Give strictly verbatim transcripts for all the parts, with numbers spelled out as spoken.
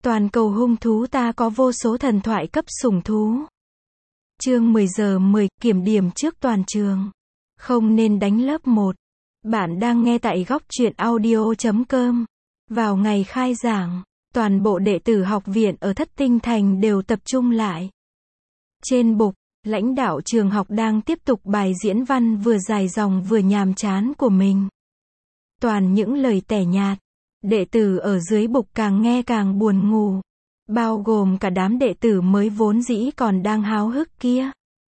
Toàn cầu hung thú ta có vô số thần thoại cấp sủng thú. Chương mười giờ mười, kiểm điểm trước toàn trường. Không nên đánh lớp một. Bạn đang nghe tại góc truyện audio chấm com. Vào ngày khai giảng, toàn bộ đệ tử học viện ở Thất Tinh Thành đều tập trung lại. Trên bục, lãnh đạo trường học đang tiếp tục bài diễn văn vừa dài dòng vừa nhàm chán của mình. Toàn những lời tẻ nhạt. Đệ tử ở dưới bục càng nghe càng buồn ngủ. Bao gồm cả đám đệ tử mới vốn dĩ còn đang háo hức kia.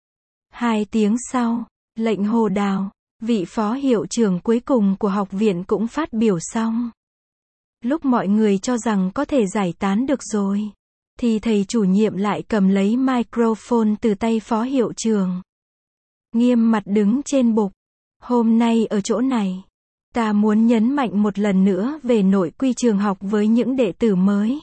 Hai tiếng sau, lệnh hồ đào, vị phó hiệu trưởng cuối cùng của học viện cũng phát biểu xong. Lúc mọi người cho rằng có thể giải tán được rồi, thì thầy chủ nhiệm lại cầm lấy microphone từ tay phó hiệu trưởng. Nghiêm mặt đứng trên bục. Hôm nay ở chỗ này, ta muốn nhấn mạnh một lần nữa về nội quy trường học với những đệ tử mới.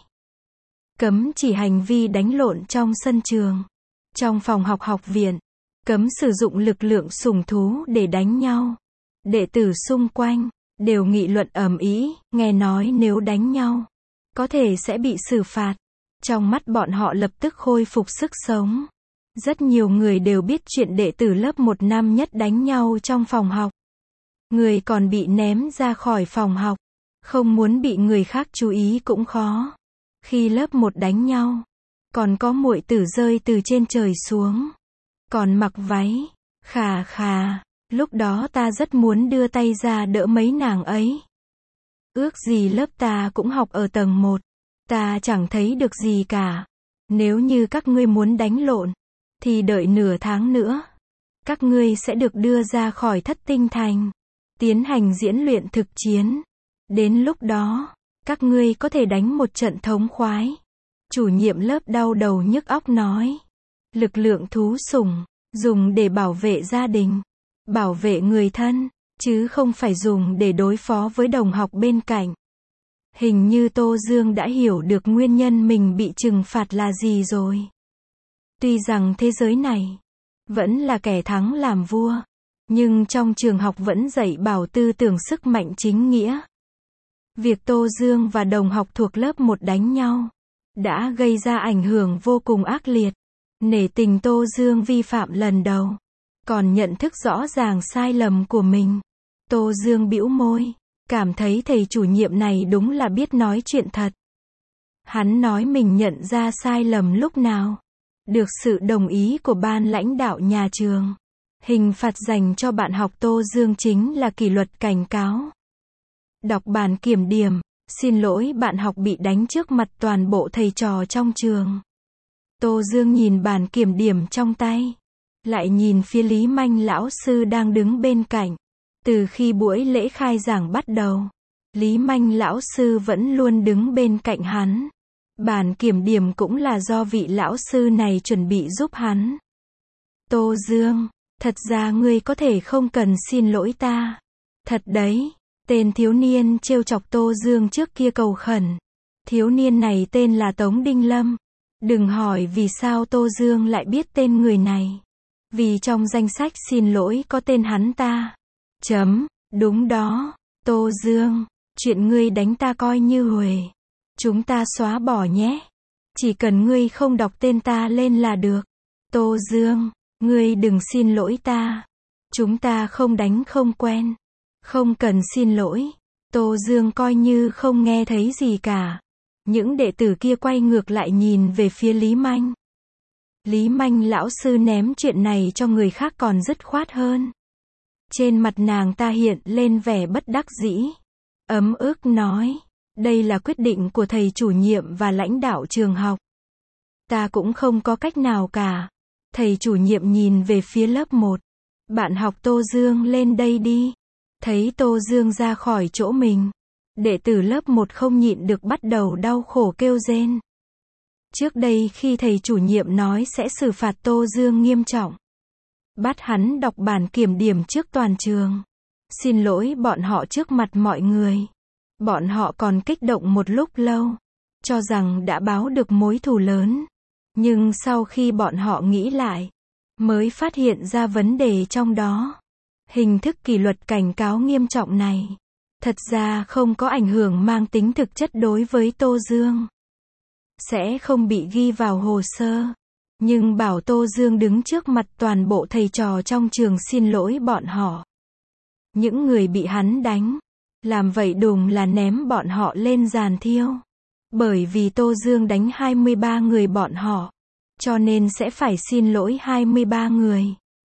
Cấm chỉ hành vi đánh lộn trong sân trường, trong phòng học học viện. Cấm sử dụng lực lượng sủng thú để đánh nhau. Đệ tử xung quanh đều nghị luận ầm ĩ, nghe nói nếu đánh nhau, có thể sẽ bị xử phạt. Trong mắt bọn họ lập tức khôi phục sức sống. Rất nhiều người đều biết chuyện đệ tử lớp một năm nhất đánh nhau trong phòng học. Người còn bị ném ra khỏi phòng học. Không muốn bị người khác chú ý cũng khó. Khi lớp một đánh nhau, còn có muội tử rơi từ trên trời xuống. Còn mặc váy. Khà khà, lúc đó ta rất muốn đưa tay ra đỡ mấy nàng ấy. Ước gì lớp ta cũng học ở tầng một. Ta chẳng thấy được gì cả. Nếu như các ngươi muốn đánh lộn, thì đợi nửa tháng nữa. Các ngươi sẽ được đưa ra khỏi Thất Tinh Thành, tiến hành diễn luyện thực chiến. Đến lúc đó, các ngươi có thể đánh một trận thống khoái. Chủ nhiệm lớp đau đầu nhức óc nói. Lực lượng thú sủng, dùng để bảo vệ gia đình, bảo vệ người thân, chứ không phải dùng để đối phó với đồng học bên cạnh. Hình như Tô Dương đã hiểu được nguyên nhân mình bị trừng phạt là gì rồi. Tuy rằng thế giới này vẫn là kẻ thắng làm vua, nhưng trong trường học vẫn dạy bảo tư tưởng sức mạnh chính nghĩa. Việc Tô Dương và đồng học thuộc lớp một đánh nhau đã gây ra ảnh hưởng vô cùng ác liệt. Nể tình Tô Dương vi phạm lần đầu, còn nhận thức rõ ràng sai lầm của mình. Tô Dương bĩu môi, cảm thấy thầy chủ nhiệm này đúng là biết nói chuyện thật. Hắn nói mình nhận ra sai lầm lúc nào. Được sự đồng ý của ban lãnh đạo nhà trường. Hình phạt dành cho bạn học Tô Dương chính là kỷ luật cảnh cáo. Đọc bản kiểm điểm, xin lỗi bạn học bị đánh trước mặt toàn bộ thầy trò trong trường. Tô Dương nhìn bản kiểm điểm trong tay, lại nhìn phía Lý Manh lão sư đang đứng bên cạnh. Từ khi buổi lễ khai giảng bắt đầu, Lý Manh lão sư vẫn luôn đứng bên cạnh hắn. Bản kiểm điểm cũng là do vị lão sư này chuẩn bị giúp hắn. Tô Dương, thật ra ngươi có thể không cần xin lỗi ta. Thật đấy, tên thiếu niên trêu chọc Tô Dương trước kia cầu khẩn. Thiếu niên này tên là Tống Đinh Lâm. Đừng hỏi vì sao Tô Dương lại biết tên người này. Vì trong danh sách xin lỗi có tên hắn ta. Chấm, đúng đó, Tô Dương, chuyện ngươi đánh ta coi như huề. Chúng ta xóa bỏ nhé. Chỉ cần ngươi không đọc tên ta lên là được. Tô Dương, ngươi đừng xin lỗi ta. Chúng ta không đánh không quen. Không cần xin lỗi. Tô Dương coi như không nghe thấy gì cả. Những đệ tử kia quay ngược lại nhìn về phía Lý Manh. Lý Manh lão sư ném chuyện này cho người khác còn dứt khoát hơn. Trên mặt nàng ta hiện lên vẻ bất đắc dĩ. Ấm ức nói. Đây là quyết định của thầy chủ nhiệm và lãnh đạo trường học. Ta cũng không có cách nào cả. Thầy chủ nhiệm nhìn về phía lớp một. Bạn học Tô Dương lên đây đi. Thấy Tô Dương ra khỏi chỗ mình, đệ tử lớp một không nhịn được bắt đầu đau khổ kêu rên. Trước đây khi thầy chủ nhiệm nói sẽ xử phạt Tô Dương nghiêm trọng, bắt hắn đọc bản kiểm điểm trước toàn trường, xin lỗi bọn họ trước mặt mọi người, bọn họ còn kích động một lúc lâu, cho rằng đã báo được mối thù lớn. Nhưng sau khi bọn họ nghĩ lại, mới phát hiện ra vấn đề trong đó. Hình thức kỷ luật cảnh cáo nghiêm trọng này, thật ra không có ảnh hưởng mang tính thực chất đối với Tô Dương. sẽ không bị ghi vào hồ sơ. Nhưng bảo Tô Dương đứng trước mặt toàn bộ thầy trò trong trường xin lỗi bọn họ. Những người bị hắn đánh. Làm vậy đùng là ném bọn họ lên giàn thiêu. Bởi vì Tô Dương đánh hai mươi ba người bọn họ. Cho nên sẽ phải xin lỗi hai mươi ba người.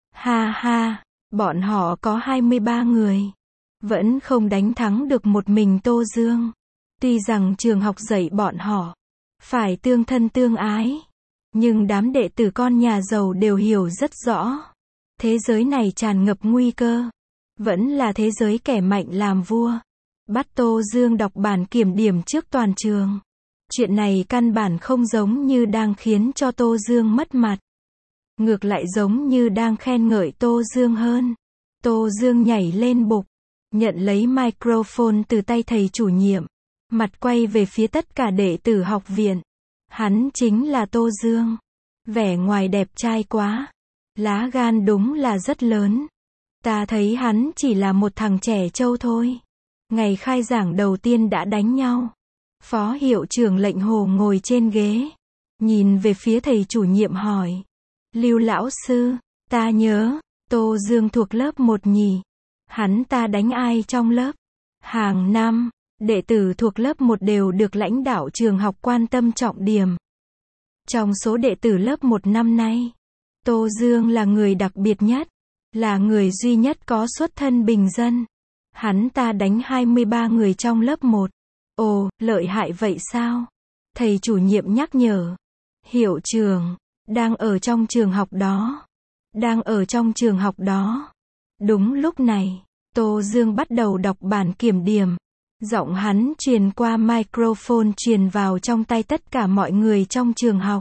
Ha ha, bọn họ có hai mươi ba người. Vẫn không đánh thắng được một mình Tô Dương. Tuy rằng trường học dạy bọn họ phải tương thân tương ái. Nhưng đám đệ tử con nhà giàu đều hiểu rất rõ. Thế giới này tràn ngập nguy cơ. Vẫn là thế giới kẻ mạnh làm vua. Bắt Tô Dương đọc bản kiểm điểm trước toàn trường. Chuyện này căn bản không giống như đang khiến cho Tô Dương mất mặt. Ngược lại giống như đang khen ngợi Tô Dương hơn. Tô Dương nhảy lên bục. Nhận lấy microphone từ tay thầy chủ nhiệm. Mặt quay về phía tất cả đệ tử học viện. Hắn chính là Tô Dương. Vẻ ngoài đẹp trai quá. Lá gan đúng là rất lớn. Ta thấy hắn chỉ là một thằng trẻ trâu thôi. Ngày khai giảng đầu tiên đã đánh nhau. Phó hiệu trưởng Lệnh Hồ ngồi trên ghế. Nhìn về phía thầy chủ nhiệm hỏi. Lưu lão sư, ta nhớ, Tô Dương thuộc lớp một nhỉ. Hắn ta đánh ai trong lớp? Hàng năm, đệ tử thuộc lớp một đều được lãnh đạo trường học quan tâm trọng điểm. Trong số đệ tử lớp một năm nay, Tô Dương là người đặc biệt nhất. Là người duy nhất có xuất thân bình dân. Hắn ta đánh hai mươi ba người trong lớp một. Ồ, lợi hại vậy sao? Thầy chủ nhiệm nhắc nhở. Hiệu trưởng, đang ở trong trường học đó. Đang ở trong trường học đó. Đúng lúc này, Tô Dương bắt đầu đọc bản kiểm điểm. Giọng hắn truyền qua microphone truyền vào trong tay tất cả mọi người trong trường học.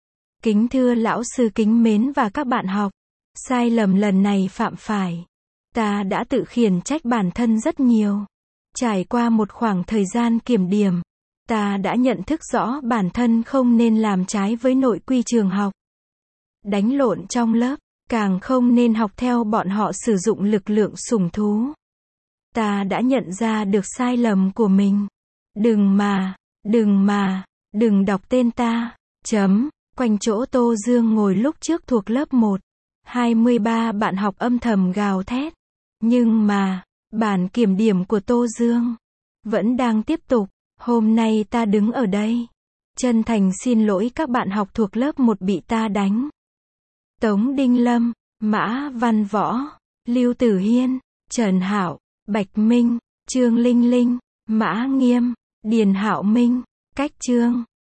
Kính thưa lão sư kính mến và các bạn học. Sai lầm lần này phạm phải. Ta đã tự khiển trách bản thân rất nhiều. Trải qua một khoảng thời gian kiểm điểm, ta đã nhận thức rõ bản thân không nên làm trái với nội quy trường học. Đánh lộn trong lớp, càng không nên học theo bọn họ sử dụng lực lượng sủng thú. Ta đã nhận ra được sai lầm của mình. Đừng mà, đừng mà, đừng đọc tên ta. Chấm. Quanh chỗ Tô Dương ngồi lúc trước thuộc lớp một. hai mươi ba bạn học âm thầm gào thét. Nhưng mà, bản kiểm điểm của Tô Dương vẫn đang tiếp tục. Hôm nay ta đứng ở đây. Chân thành xin lỗi các bạn học thuộc lớp một bị ta đánh. Tống Đinh Lâm, Mã Văn Võ, Lưu Tử Hiên, Trần Hạo, Bạch Minh, Trương Linh Linh, Mã Nghiêm, Điền Hạo Minh, Cách Trương.